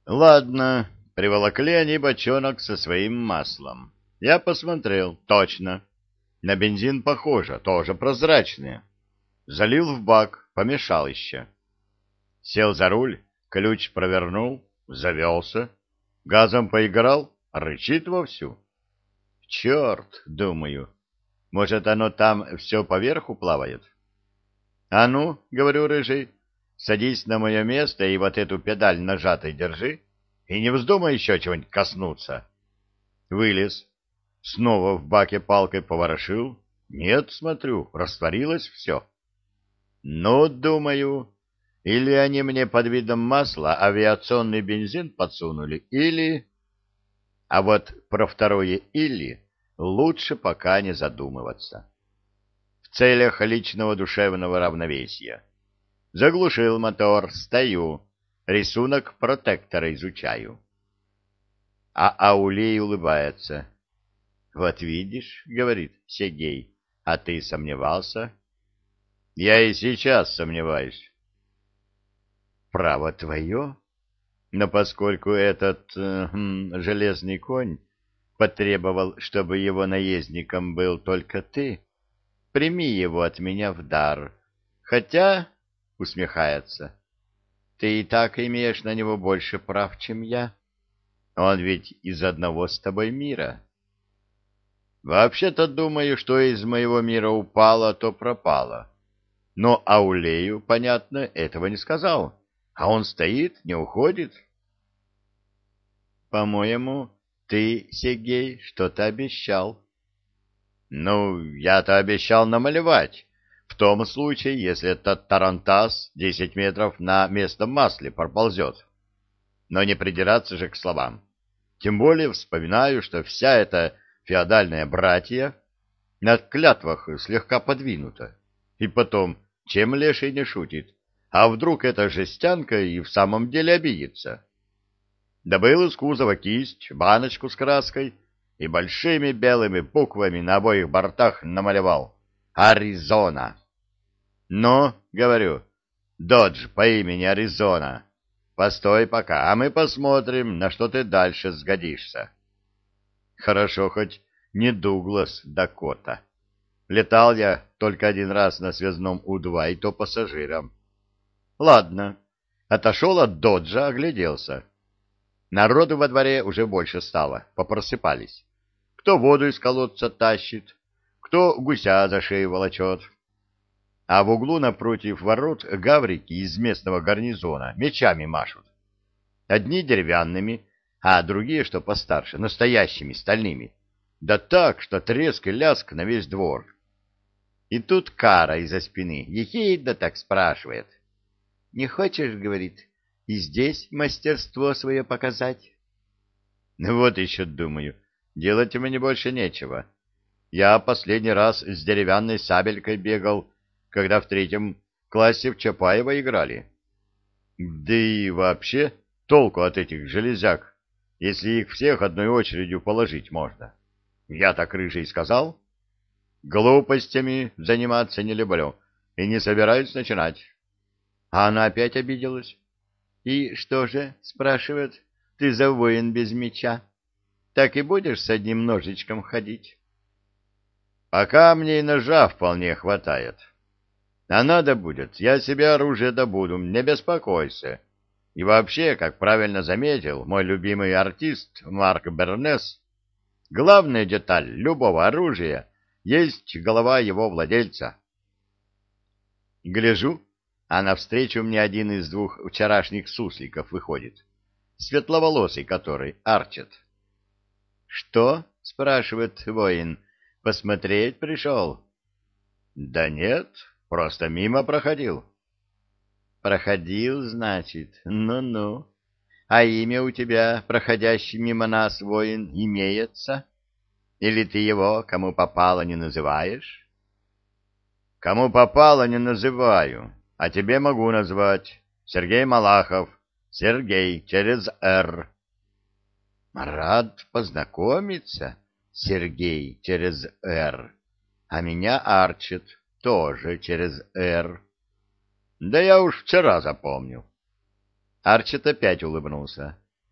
Ладно, приволокли они бочонок со своим маслом. Я посмотрел, точно. На бензин похоже, тоже прозрачное. Залил в бак, помешал еще. Сел за руль, ключ провернул, завелся. Газом поиграл, рычит вовсю. Черт, думаю, может, оно там все поверху плавает? А ну, говорю, рыжий, садись на мое место и вот эту педаль нажатой держи, и не вздумай еще чего-нибудь коснуться. Вылез, снова в баке палкой поворошил. Нет, смотрю, растворилось все. Ну, думаю, или они мне под видом масла авиационный бензин подсунули, или... А вот про второе «или» лучше пока не задумываться. В целях личного душевного равновесия. Заглушил мотор, стою, рисунок протектора изучаю. А Аулей улыбается. «Вот видишь, — говорит Сергей, — а ты сомневался?» «Я и сейчас сомневаюсь». «Право твое, но поскольку этот железный конь потребовал, чтобы его наездником был только ты, прими его от меня в дар. Хотя, — усмехается, — ты и так имеешь на него больше прав, чем я. Он ведь из одного с тобой мира. Вообще-то думаю, что из моего мира упало, то пропало. Но Аулею, понятно, этого не сказал. А он стоит, не уходит. По-моему, ты, Сергей, что-то обещал. Ну, я-то обещал намалевать. В том случае, если этот тарантас 10 метров на местном масле проползет. Но не придираться же к словам. Тем более вспоминаю, что вся эта феодальная братья на клятвах слегка подвинута. И потом, чем леший не шутит? А вдруг эта жестянка и в самом деле обидится? Добыл из кузова кисть, баночку с краской и большими белыми буквами на обоих бортах намалевал «Аризона». «Ну, — говорю, — Додж по имени Аризона, постой пока, а мы посмотрим, на что ты дальше сгодишься». Хорошо хоть не Дуглас Дакота. Летал я только один раз на связном У-2, и то пассажиром. Ладно, отошел от Доджа, огляделся. Народу во дворе уже больше стало, попросыпались. Кто воду из колодца тащит, кто гуся за шею волочет. А в углу напротив ворот гаврики из местного гарнизона мечами машут. Одни деревянными, а другие, что постарше, настоящими, стальными. Да так, что треск и ляск на весь двор. И тут Кара из-за спины ехидно так спрашивает. «Не хочешь, — говорит, — и здесь мастерство свое показать?» Ну вот еще думаю, делать мне больше нечего. Я последний раз с деревянной сабелькой бегал, когда в 3 классе в Чапаева играли. Да и вообще толку от этих железяк, если их всех одной очередью положить можно. Я так рыжий сказал. Глупостями заниматься не люблю и не собираюсь начинать. А она опять обиделась. «И что же, — спрашивает, — ты за воин без меча? Так и будешь с одним ножичком ходить?» Пока мне и ножа вполне хватает. А надо будет, я себе оружие добуду, не беспокойся. И вообще, как правильно заметил мой любимый артист Марк Бернес, главная деталь любого оружия есть голова его владельца. Гляжу, а навстречу мне один из 2 вчерашних сусликов выходит, светловолосый который, Арчет. «Что?» — спрашивает воин. «Посмотреть пришел?» «Да нет, просто мимо проходил». «Проходил, значит? Ну-ну. А имя у тебя, проходящий мимо нас воин, имеется? Или ты его, кому попало, не называешь?» «Кому попало, не называю, а тебе могу назвать. Сергей Малахов. Сергей через «Р». «Рад познакомиться, Сергей через «Р». А меня Арчет, тоже через «Р». Да я уж вчера запомнил. Арчет опять улыбнулся.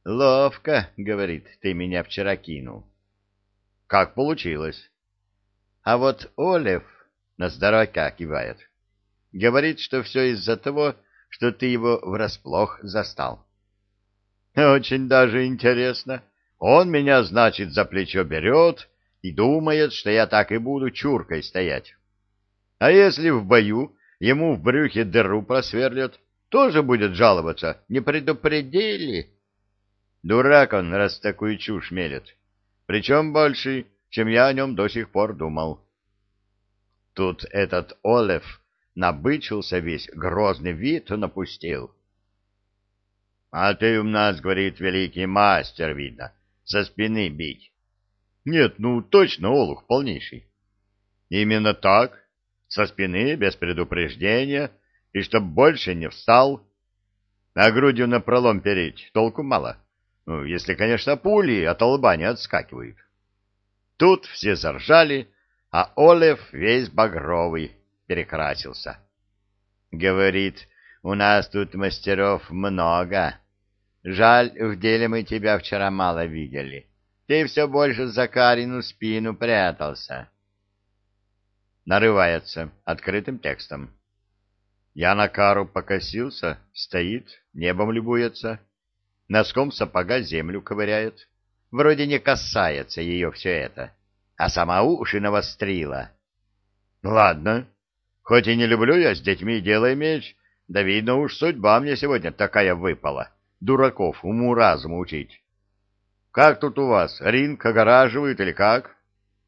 Ловко, говорит, ты меня вчера кинул. Как получилось? А вот Олев на здоровяка кивает. Говорит, что все из-за того, что ты его врасплох застал. Очень даже интересно. Он меня, значит, за плечо берет и думает, что я так и буду чуркой стоять. А если в бою ему в брюхе дыру просверлят, тоже будет жаловаться. Не предупредили? Дурак он, раз такую чушь мелет. Причем больше, чем я о нем до сих пор думал. Тут этот Олев набычился весь, грозный вид напустил. — А ты у нас, говорит, великий мастер, видно, со спины бить. — Нет, ну точно олух полнейший. — Именно так, со спины, без предупреждения, и чтоб больше не встал. А грудью напролом переть толку мало. Ну, если, конечно, пули от лба не отскакивают. Тут все заржали, а Олев весь багровый перекрасился. Говорит, у нас тут мастеров много. Жаль, в деле мы тебя вчера мало видели. Ты все больше за Карину спину прятался. Нарывается открытым текстом. Я на Кару покосился, стоит, небом любуется, носком сапога землю ковыряет. Вроде не касается ее все это, а сама уши навострила. Ладно, хоть и не люблю я с детьми дело иметь, да видно уж судьба мне сегодня такая выпала. Дураков уму-разуму учить. Как тут у вас, ринг огораживают или как?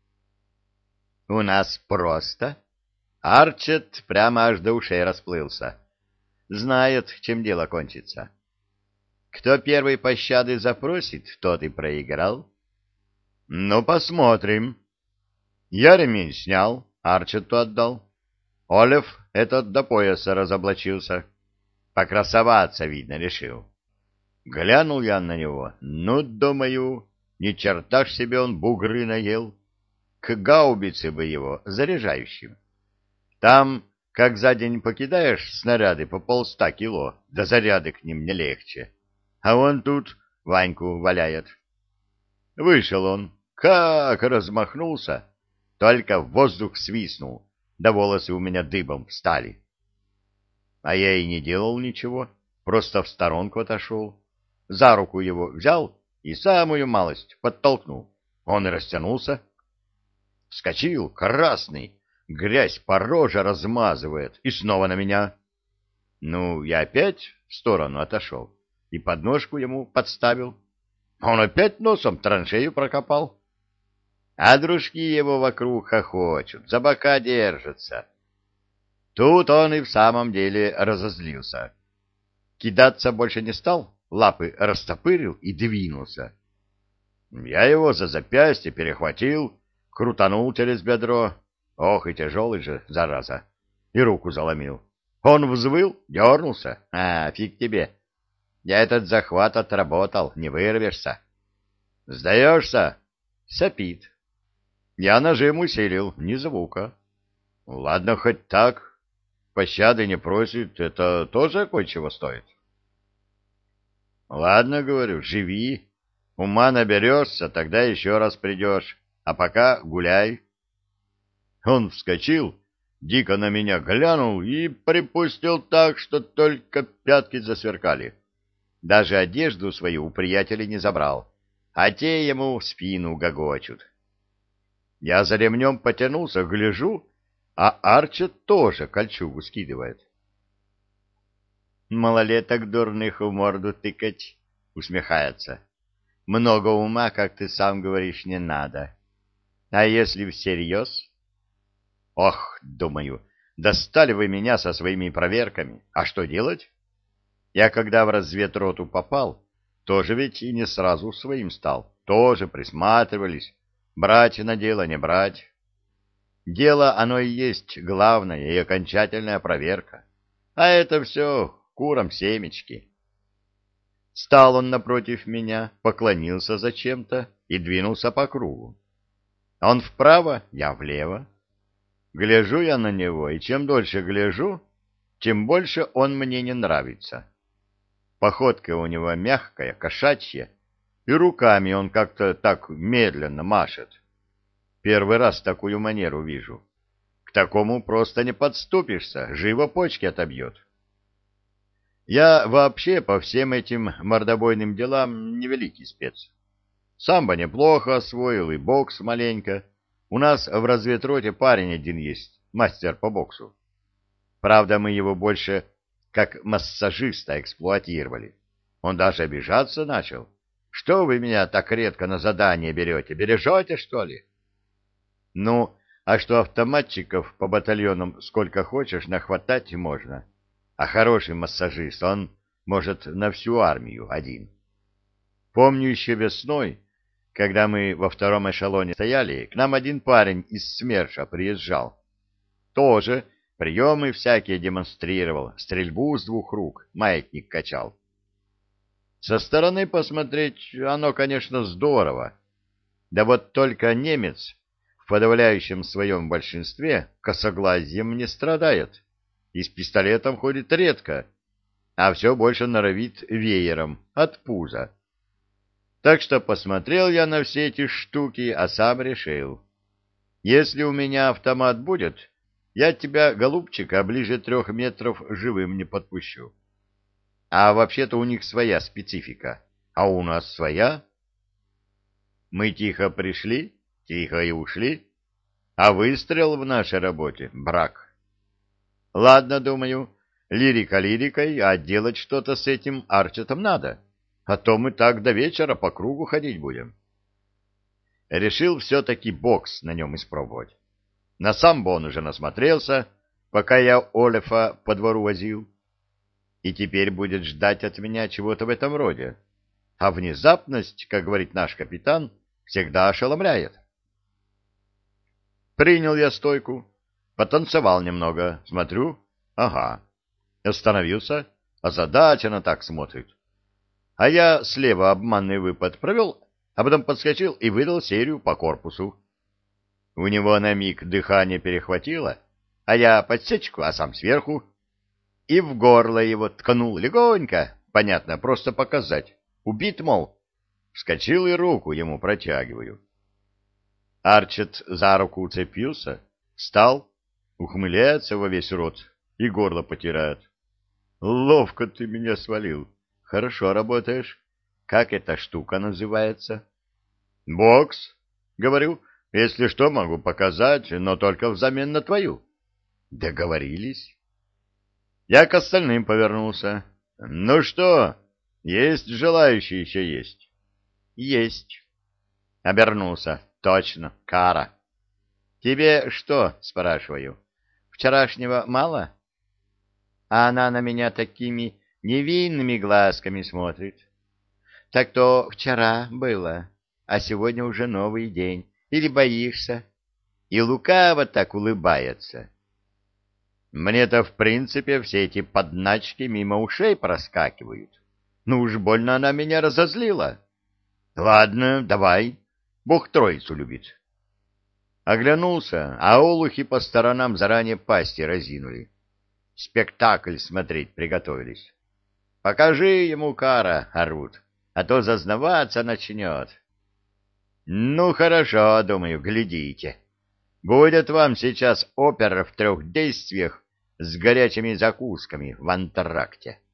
У нас просто. Арчет прямо аж до ушей расплылся. Знает, чем дело кончится. Кто первый пощады запросит, тот и проиграл. Ну, посмотрим. Я ремень снял, Арчету отдал. Олев этот до пояса разоблачился. Покрасоваться, видно, решил. Глянул я на него. Ну, думаю, ни черта ж себе он бугры наел. К гаубице бы его, заряжающим. Там, как за день покидаешь снаряды по 100 кило, да заряды к ним не легче. А он тут Ваньку валяет. Вышел он, как размахнулся, только в воздух свистнул, да волосы у меня дыбом встали. А я и не делал ничего, просто в сторонку отошел. За руку его взял и самую малость подтолкнул. Он и растянулся. Вскочил, красный, грязь по роже размазывает, и снова на меня. Ну, я опять в сторону отошел и подножку ему подставил. Он опять носом траншею прокопал. А дружки его вокруг хохочут, за бока держатся. Тут он и в самом деле разозлился. Кидаться больше не стал, лапы растопырил и двинулся. Я его за запястье перехватил, крутанул через бедро. Ох, и тяжелый же, зараза. И руку заломил. Он взвыл, дернулся. А, фиг тебе. Я этот захват отработал, не вырвешься. Сдаешься? Сопит. Я нажим усилил, ни звука. Ладно, хоть так. Пощады не просит, это тоже кое-чего стоит. Ладно, говорю, живи. Ума наберешься, тогда еще раз придешь. А пока гуляй. Он вскочил, дико на меня глянул и припустил так, что только пятки засверкали. Даже одежду свою у приятелей не забрал, а те ему в спину гогочут. Я за ремнем потянулся, гляжу, а Арчет тоже кольчугу скидывает. «Малолеток дурных в морду тыкать», — усмехается. «Много ума, как ты сам говоришь, не надо. А если всерьез?» «Ох, думаю, достали вы меня со своими проверками. А что делать? Я когда в разведроту попал, тоже ведь и не сразу своим стал. Тоже присматривались, брать на дело, не брать. Дело оно и есть главная и окончательная проверка. А это все курам семечки». Стал он напротив меня, поклонился зачем-то и двинулся по кругу. Он вправо, я влево. Гляжу я на него, и чем дольше гляжу, тем больше он мне не нравится. Походка у него мягкая, кошачья, и руками он как-то так медленно машет. Первый раз такую манеру вижу. К такому просто не подступишься, живо почки отобьет. Я вообще по всем этим мордобойным делам невеликий спец. Самбо неплохо освоил и бокс маленько. У нас в разведроте парень один есть, мастер по боксу. Правда, мы его больше как массажиста эксплуатировали. Он даже обижаться начал. Что вы меня так редко на задание берете? Бережете, что ли? Ну, а что автоматчиков по батальонам сколько хочешь нахватать можно. А хороший массажист, он может на всю армию один. Помню еще весной, когда мы во втором эшелоне стояли, к нам один парень из СМЕРШа приезжал. Тоже приемы всякие демонстрировал, стрельбу с двух рук, маятник качал. Со стороны посмотреть оно, конечно, здорово. Да вот только немец в подавляющем своем большинстве косоглазием не страдает и с пистолетом ходит редко, а все больше норовит веером от пуза. Так что посмотрел я на все эти штуки, а сам решил. Если у меня автомат будет, я тебя, голубчика, ближе 3 метров живым не подпущу. А вообще-то у них своя специфика, а у нас своя. Мы тихо пришли, тихо и ушли, а выстрел в нашей работе — брак. Ладно, думаю, лирика лирикой, а делать что-то с этим Арчетом надо, а то мы так до вечера по кругу ходить будем. Решил все-таки бокс на нем испробовать. На самбо он уже насмотрелся, пока я Олефа по двору возил, и теперь будет ждать от меня чего-то в этом роде. А внезапность, как говорит наш капитан, всегда ошеломляет. Принял я стойку, потанцевал немного, смотрю, ага, остановился, озадаченно так смотрит. А я слева обманный выпад провел, а потом подскочил и выдал серию по корпусу. У него на миг дыхание перехватило, а я подсечку, а сам сверху, и в горло его ткнул легонько, понятно, просто показать. Убит, мол. Вскочил и руку ему протягиваю. Арчет за руку уцепился, встал, ухмыляется во весь рот и горло потирает. Ловко ты меня свалил. Хорошо работаешь. Как эта штука называется? Бокс, говорю. Если что, могу показать, но только взамен на твою. Договорились. Я к остальным повернулся. Ну что, есть желающие еще есть? Есть. Обернулся. Точно, Кара. Тебе что, спрашиваю, вчерашнего мало? А она на меня такими невинными глазками смотрит. Так то вчера было, а сегодня уже новый день. Или боишься? И лукаво так улыбается. Мне-то, в принципе, все эти подначки мимо ушей проскакивают. Ну уж больно она меня разозлила. Ладно, давай. Бог троицу любит. Оглянулся, а олухи по сторонам заранее пасти разинули. Спектакль смотреть приготовились. Покажи ему, Кара, орут, а то зазнаваться начнет. Ну, хорошо, думаю, глядите. Будет вам сейчас опера в 3 действиях с горячими закусками в антракте.